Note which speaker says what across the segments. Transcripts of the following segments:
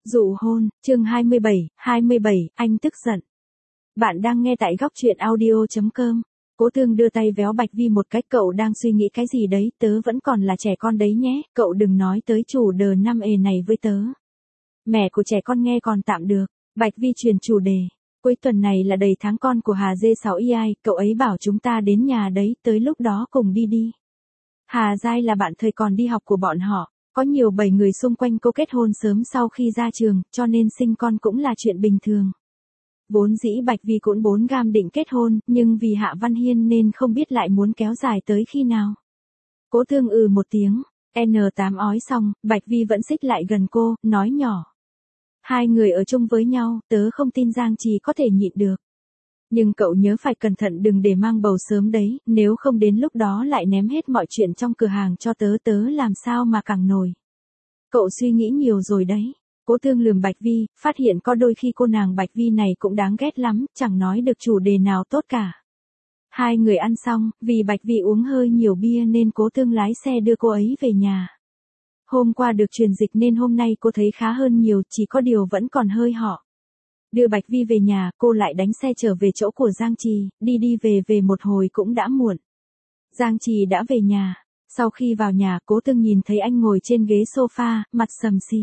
Speaker 1: Dụ hôn, chương 27, anh tức giận. Bạn đang nghe tại góc truyện audio.com. Cố Thương đưa tay véo Bạch Vi một cái, cậu đang suy nghĩ cái gì đấy, tớ vẫn còn là trẻ con đấy nhé, cậu đừng nói tới chủ đờ năm ề này với tớ. Mẹ của trẻ con nghe còn tạm được, Bạch Vi chuyển chủ đề. Cuối tuần này là đầy tháng con của Hà G6EI, cậu ấy bảo chúng ta đến nhà đấy, tới lúc đó cùng đi. Hà Giai là bạn thời còn đi học của bọn họ. Có nhiều 7 người xung quanh cô kết hôn sớm sau khi ra trường, cho nên sinh con cũng là chuyện bình thường. Vốn dĩ Bạch Vi cũng 4 gam định kết hôn, nhưng vì Hạ Văn Hiên nên không biết lại muốn kéo dài tới khi nào. Cố Thương một tiếng, N8 ói xong, Bạch Vi vẫn xích lại gần cô, nói nhỏ. Hai người ở chung với nhau, tớ không tin Giang Trì có thể nhịn được. Nhưng cậu nhớ phải cẩn thận đừng để mang bầu sớm đấy, nếu không đến lúc đó lại ném hết mọi chuyện trong cửa hàng cho tớ làm sao mà càng nổi. Cậu suy nghĩ nhiều rồi đấy. Cố Thương lườm Bạch Vi, phát hiện có đôi khi cô nàng Bạch Vi này cũng đáng ghét lắm, chẳng nói được chủ đề nào tốt cả. Hai người ăn xong, vì Bạch Vi uống hơi nhiều bia nên Cố Thương lái xe đưa cô ấy về nhà. Hôm qua được truyền dịch nên hôm nay cô thấy khá hơn nhiều, chỉ có điều vẫn còn hơi họ. Đưa Bạch Vi về nhà, cô lại đánh xe trở về chỗ của Giang Trì, đi về một hồi cũng đã muộn. Giang Trì đã về nhà. Sau khi vào nhà, Cố Thương nhìn thấy anh ngồi trên ghế sofa, mặt sầm si.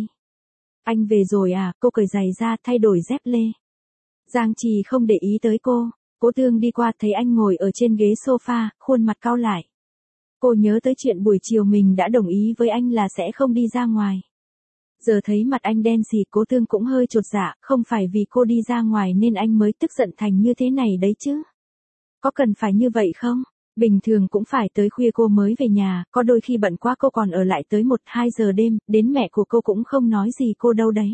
Speaker 1: Anh về rồi à? Cô cởi giày ra, thay đổi dép lê. Giang Trì không để ý tới cô. Cố Thương đi qua thấy anh ngồi ở trên ghế sofa, khuôn mặt cau lại. Cô nhớ tới chuyện buổi chiều mình đã đồng ý với anh là sẽ không đi ra ngoài. Giờ thấy mặt anh đen xì, Cố Thương cũng hơi chột dạ, không phải vì cô đi ra ngoài nên anh mới tức giận thành như thế này đấy chứ. Có cần phải như vậy không? Bình thường cũng phải tới khuya cô mới về nhà, có đôi khi bận quá cô còn ở lại tới 1-2 giờ đêm, đến mẹ của cô cũng không nói gì cô đâu đấy.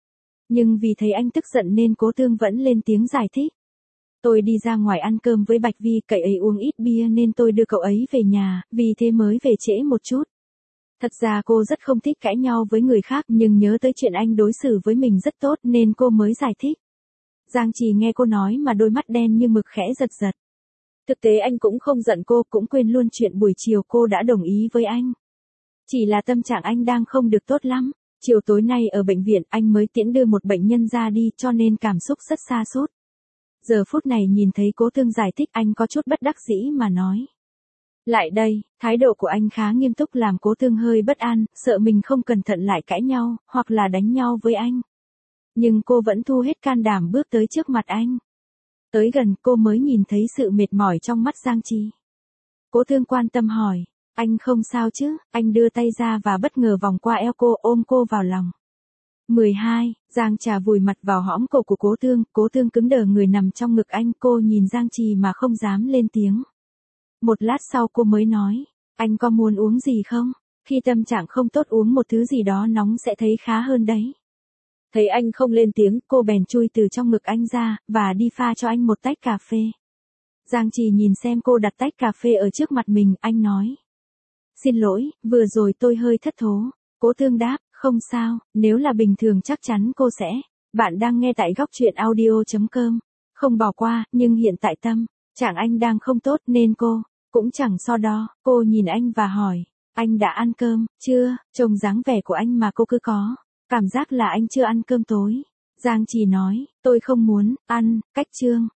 Speaker 1: Nhưng vì thấy anh tức giận nên Cố Thương vẫn lên tiếng giải thích. Tôi đi ra ngoài ăn cơm với Bạch Vi, cậu ấy uống ít bia nên tôi đưa cậu ấy về nhà, vì thế mới về trễ một chút. Thật ra cô rất không thích cãi nhau với người khác nhưng nhớ tới chuyện anh đối xử với mình rất tốt nên cô mới giải thích. Giang Trì nghe cô nói mà đôi mắt đen như mực khẽ giật. Thực tế anh cũng không giận cô, cũng quên luôn chuyện buổi chiều cô đã đồng ý với anh. Chỉ là tâm trạng anh đang không được tốt lắm. Chiều tối nay ở bệnh viện anh mới tiễn đưa một bệnh nhân ra đi cho nên cảm xúc rất sa sút. Giờ phút này nhìn thấy Cố Thương giải thích anh có chút bất đắc dĩ mà nói. Lại đây, thái độ của anh khá nghiêm túc làm Cố Thương hơi bất an, sợ mình không cẩn thận lại cãi nhau, hoặc là đánh nhau với anh. Nhưng cô vẫn thu hết can đảm bước tới trước mặt anh. Tới gần cô mới nhìn thấy sự mệt mỏi trong mắt Giang Trì. Cố Thương quan tâm hỏi, anh không sao chứ? Anh đưa tay ra và bất ngờ vòng qua eo cô, ôm cô vào lòng. 12, Giang Trà vùi mặt vào hõm cổ của Cố Thương cứng đờ người nằm trong ngực anh, cô nhìn Giang Trì mà không dám lên tiếng. Một lát sau cô mới nói, anh có muốn uống gì không? Khi tâm trạng không tốt uống một thứ gì đó nóng sẽ thấy khá hơn đấy. Thấy anh không lên tiếng, cô bèn chui từ trong ngực anh ra, và đi pha cho anh một tách cà phê. Giang Trì nhìn xem cô đặt tách cà phê ở trước mặt mình, anh nói. Xin lỗi, vừa rồi tôi hơi thất thố. Cố Thương đáp, không sao, nếu là bình thường chắc chắn cô sẽ. Bạn đang nghe tại góc truyện audio.com. Không bỏ qua, nhưng hiện tại tâm trạng anh đang không tốt nên cô cũng chẳng so đo. Cô nhìn anh và hỏi, anh đã ăn cơm chưa? Trông dáng vẻ của anh mà cô cứ có cảm giác là anh chưa ăn cơm tối. Giang Trì nói, tôi không muốn ăn, cách chương.